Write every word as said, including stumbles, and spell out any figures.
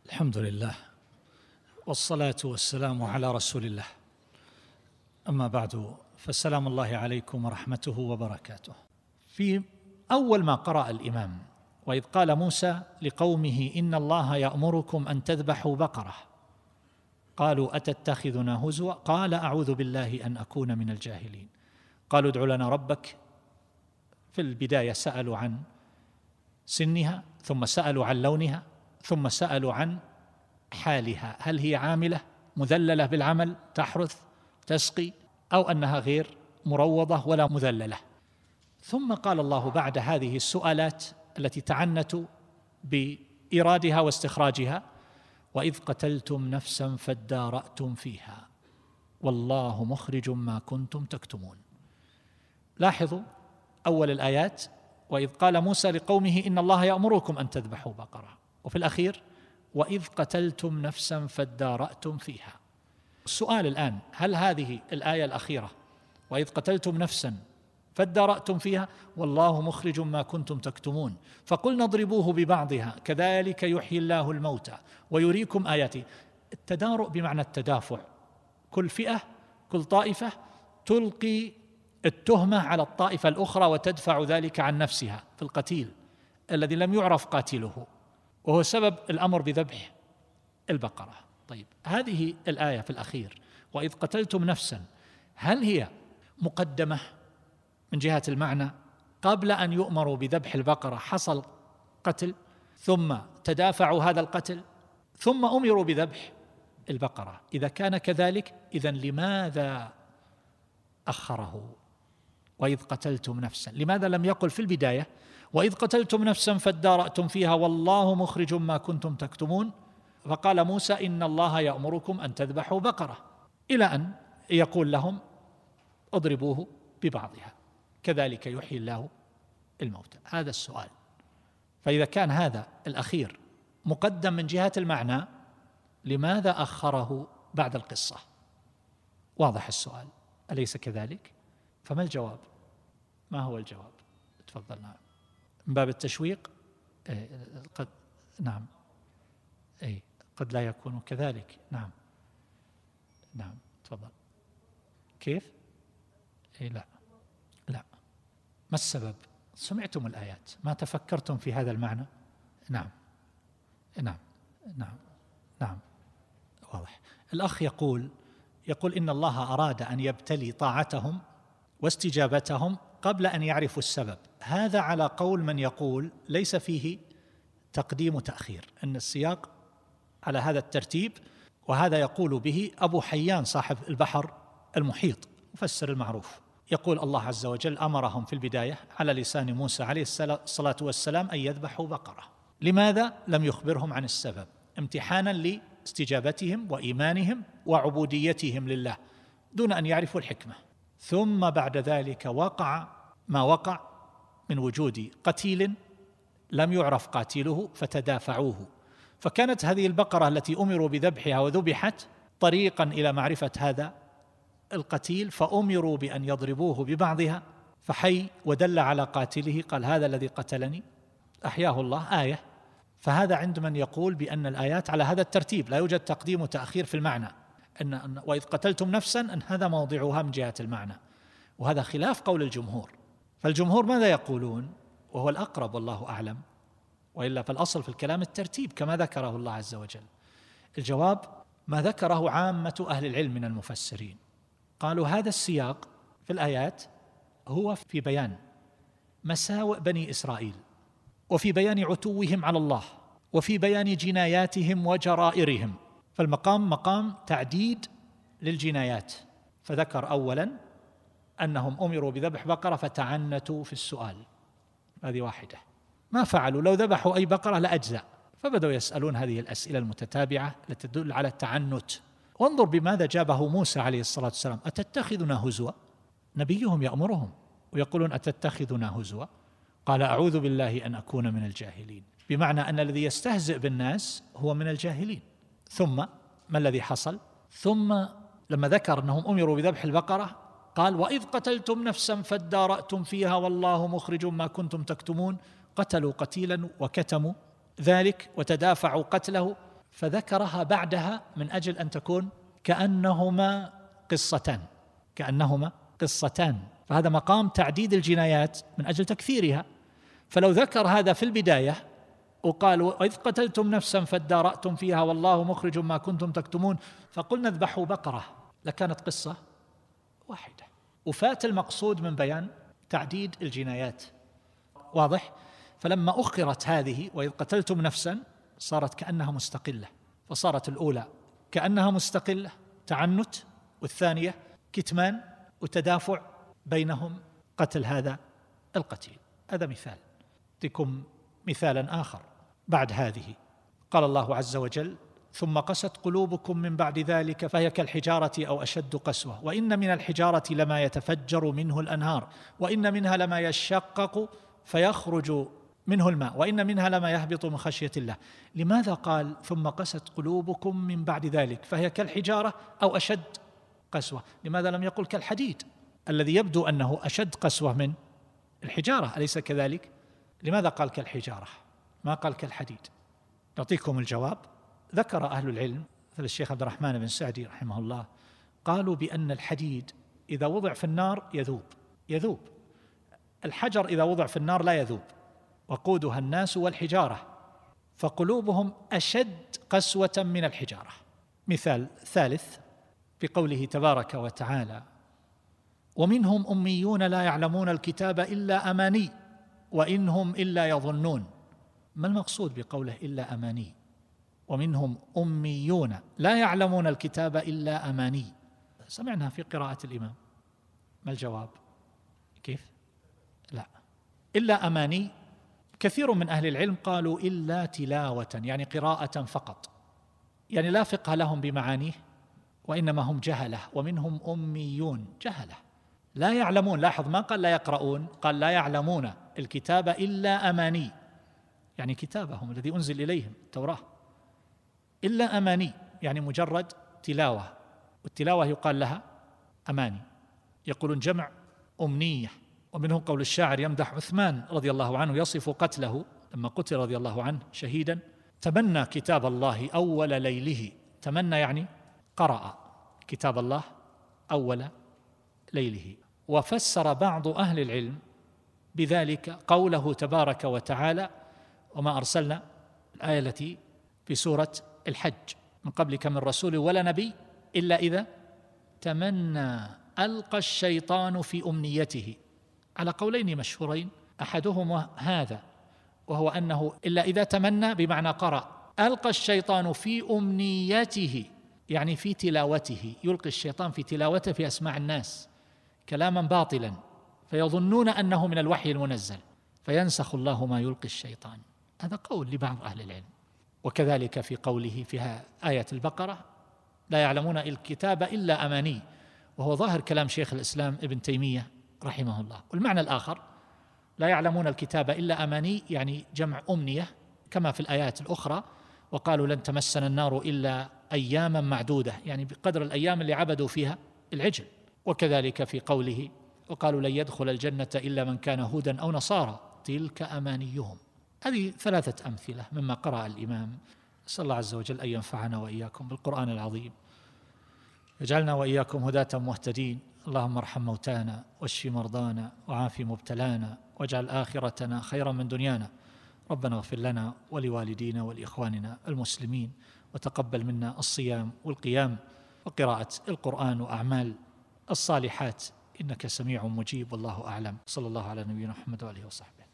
الحمد لله والصلاة والسلام على رسول الله. أما بعد، فسلام الله عليكم ورحمته وبركاته. في أول ما قرأ الإمام: وإذ قال موسى لقومه إن الله يأمركم أن تذبحوا بقرة قالوا أتتخذنا هزوا قال أعوذ بالله أن أكون من الجاهلين. قالوا ادع لنا ربك. في البداية سألوا عن سنها، ثم سألوا عن لونها، ثم سألوا عن حالها، هل هي عاملة مذللة بالعمل تحرث تسقي، أو أنها غير مروضة ولا مذللة. ثم قال الله بعد هذه السؤالات التي تعنتوا بإيرادها واستخراجها: وإذ قتلتم نفسا فادارأتم فيها والله مخرج ما كنتم تكتمون. لاحظوا أول الآيات: وإذ قال موسى لقومه إن الله يأمركم أن تذبحوا بقرة، وفي الأخير: وإذ قتلتم نفسا فادارأتم فيها. السؤال الآن: هل هذه الآية الأخيرة وإذ قتلتم نفسا فادارأتم فيها والله مخرج ما كنتم تكتمون فقلنا اضربوه ببعضها كذلك يحيي الله الموتى ويريكم آياته، التدارؤ بمعنى التدافع، كل فئة كل طائفة تلقي التهمة على الطائفة الأخرى وتدفع ذلك عن نفسها في القتيل الذي لم يعرف قاتله، وهو سبب الأمر بذبح البقرة. طيب، هذه الآية في الأخير وإذ قتلتم نفسا، هل هي مقدمة من جهة المعنى؟ قبل أن يؤمروا بذبح البقرة حصل قتل، ثم تدافعوا هذا القتل، ثم أمروا بذبح البقرة. إذا كان كذلك، إذن لماذا أخره؟ وإذ قتلتم نفسا، لماذا لم يقل في البداية وإذ قتلتم نفسا فادارأتم فيها والله مخرج ما كنتم تكتمون، فقال موسى إن الله يأمركم أن تذبحوا بقرة، إلى أن يقول لهم اضربوه ببعضها كذلك يحيي الله الموتى. هذا السؤال. فإذا كان هذا الأخير مقدم من جهة المعنى، لماذا أخره بعد القصة؟ واضح السؤال، أليس كذلك؟ فما الجواب؟ ما هو الجواب؟ تفضل. نعم، من باب التشويق. إيه قد نعم إيه قد لا يكون كذلك. نعم نعم تفضل. كيف؟ إيه لا لا ما السبب؟ سمعتم الآيات، ما تفكرتم في هذا المعنى؟ نعم نعم نعم نعم واضح. الأخ يقول يقول إن الله أراد أن يبتلي طاعتهم واستجابتهم قبل أن يعرفوا السبب. هذا على قول من يقول ليس فيه تقديم وتأخير، أن السياق على هذا الترتيب. وهذا يقول به أبو حيان صاحب البحر المحيط مفسر المعروف، يقول الله عز وجل أمرهم في البداية على لسان موسى عليه الصلاة والسلام أن يذبحوا بقرة. لماذا لم يخبرهم عن السبب؟ امتحانا لاستجابتهم وإيمانهم وعبوديتهم لله دون أن يعرفوا الحكمة. ثم بعد ذلك وقع ما وقع من وجود قتيل لم يعرف قاتله فتدافعوه، فكانت هذه البقرة التي أمروا بذبحها وذبحت طريقا إلى معرفة هذا القتيل، فأمروا بأن يضربوه ببعضها فحي ودل على قاتله، قال هذا الذي قتلني أحياه الله، آية. فهذا عند من يقول بأن الآيات على هذا الترتيب، لا يوجد تقديم وتأخير في المعنى، أن وإذ قتلتم نفسا أن هذا موضعها من جهة المعنى، وهذا خلاف قول الجمهور. فالجمهور ماذا يقولون؟ وهو الأقرب والله أعلم، وإلا فالأصل في الكلام الترتيب كما ذكره الله عز وجل. الجواب ما ذكره عامة أهل العلم من المفسرين، قالوا هذا السياق في الآيات هو في بيان مساوئ بني إسرائيل، وفي بيان عتوهم على الله، وفي بيان جناياتهم وجرائرهم. فالمقام مقام تعديد للجنايات، فذكر أولا أنهم أمروا بذبح بقرة فتعنتوا في السؤال، هذه واحدة، ما فعلوا لو ذبحوا أي بقرة لأجزاء، فبدأوا يسألون هذه الأسئلة المتتابعة التي تدل على التعنت. وانظر بماذا جابه موسى عليه الصلاة والسلام: أتتخذنا هزوا؟ نبيهم يأمرهم ويقولون أتتخذنا هزوا؟ قال أعوذ بالله أن أكون من الجاهلين، بمعنى أن الذي يستهزئ بالناس هو من الجاهلين. ثم ما الذي حصل؟ ثم لما ذكر أنهم أمروا بذبح البقرة قال وإذ قتلتم نفسا فادارأتم فيها والله مخرج ما كنتم تكتمون. قتلوا قتيلا وكتموا ذلك وتدافعوا قتله، فذكرها بعدها من أجل أن تكون كأنهما قصتان كأنهما قصتان فهذا مقام تعديد الجنايات من أجل تكثيرها. فلو ذكر هذا في البداية وقال وإذ قتلتم نفسا فادارأتم فيها والله مخرج ما كنتم تكتمون فقلنا اذبحوا بقرة لكانت قصة واحدة وفات المقصود من بيان تعديد الجنايات. واضح؟ فلما أخرت هذه وإذ قتلتم نفسا صارت كأنها مستقلة، فصارت الأولى كأنها مستقلة تعنت، والثانية كتمان وتدافع بينهم قتل هذا القتيل. هذا مثال. أعطيكم مثالا آخر بعد هذه. قال الله عز وجل ثم قست قلوبكم من بعد ذلك فهي كالحجارة أو أشد قسوة وإن من الحجارة لما يتفجر منه الأنهار وإن منها لما يشقق فيخرج منه الماء وإن منها لما يهبط من خشية الله. لماذا قال ثم قست قلوبكم من بعد ذلك فهي كالحجارة أو أشد قسوة؟ لماذا لم يقل كالحديد الذي يبدو أنه أشد قسوة من الحجارة، أليس كذلك؟ لماذا قال كالحجارة ما قال كالحديد؟ نعطيكم الجواب. ذكر أهل العلم مثل الشيخ عبد الرحمن بن سعدي رحمه الله قالوا بأن الحديد إذا وضع في النار يذوب يذوب الحجر إذا وضع في النار لا يذوب، وقودها الناس والحجارة، فقلوبهم أشد قسوة من الحجارة. مثال ثالث بقوله تبارك وتعالى ومنهم أميون لا يعلمون الكتاب إلا أماني وإنهم إلا يظنون. ما المقصود بقوله إلا أماني؟ ومنهم أميون لا يعلمون الكتاب إلا أماني، سمعنا في قراءة الإمام. ما الجواب؟ كيف؟ لا، إلا أماني. كثير من أهل العلم قالوا إلا تلاوة، يعني قراءة فقط، يعني لا فقه لهم بمعانيه وإنما هم جهلة. ومنهم أميون جهلة لا يعلمون، لاحظ ما قال لا يقرؤون، قال لا يعلمون الكتاب إلا أماني، يعني كتابهم الذي أنزل إليهم التوراة. إلا أماني يعني مجرد تلاوة، والتلاوة يقال لها أماني. يقولون جمع أمنية. ومنهم قول الشاعر يمدح عثمان رضي الله عنه يصف قتله لما قتل رضي الله عنه شهيدا تمنى كتاب الله أول ليله. تمنى يعني قرأ كتاب الله أول ليله. وفسر بعض أهل العلم بذلك قوله تبارك وتعالى وما أرسلنا، الآية التي في سورة الحج من قبلك من رسول ولا نبي إلا إذا تمنى ألقى الشيطان في أمنيته، على قولين مشهورين، أحدهما هذا وهو أنه إلا إذا تمنى بمعنى قرأ، ألقى الشيطان في أمنيته يعني في تلاوته، يلقي الشيطان في تلاوته في أسماع الناس كلاما باطلا فيظنون أنه من الوحي المنزل فينسخ الله ما يلقي الشيطان. هذا قول لبعض أهل العلم. وكذلك في قوله في آية البقرة لا يعلمون الكتاب إلا أماني، وهو ظاهر كلام شيخ الإسلام ابن تيمية رحمه الله. والمعنى الآخر لا يعلمون الكتاب إلا أماني يعني جمع أمنية كما في الآيات الأخرى وقالوا لن تمسنا النار إلا أياما معدودة، يعني بقدر الأيام اللي عبدوا فيها العجل. وكذلك في قوله وقالوا لن يدخل الجنة إلا من كان هودا أو نصارى تلك أمانيهم. هذه ثلاثة أمثلة مما قرأ الإمام. أسأل الله عز وجل أن ينفعنا وإياكم بالقرآن العظيم، يجعلنا وإياكم هداة مهتدين. اللهم ارحم موتانا واشف مرضانا وعاف مبتلانا واجعل آخرتنا خيرا من دنيانا. ربنا اغفر لنا ولوالدينا ولإخواننا المسلمين، وتقبل منا الصيام والقيام وقراءة القرآن وأعمال الصالحات إنك سميع مجيب، والله أعلم. صلى الله على نبينا محمد وآله وصحبه.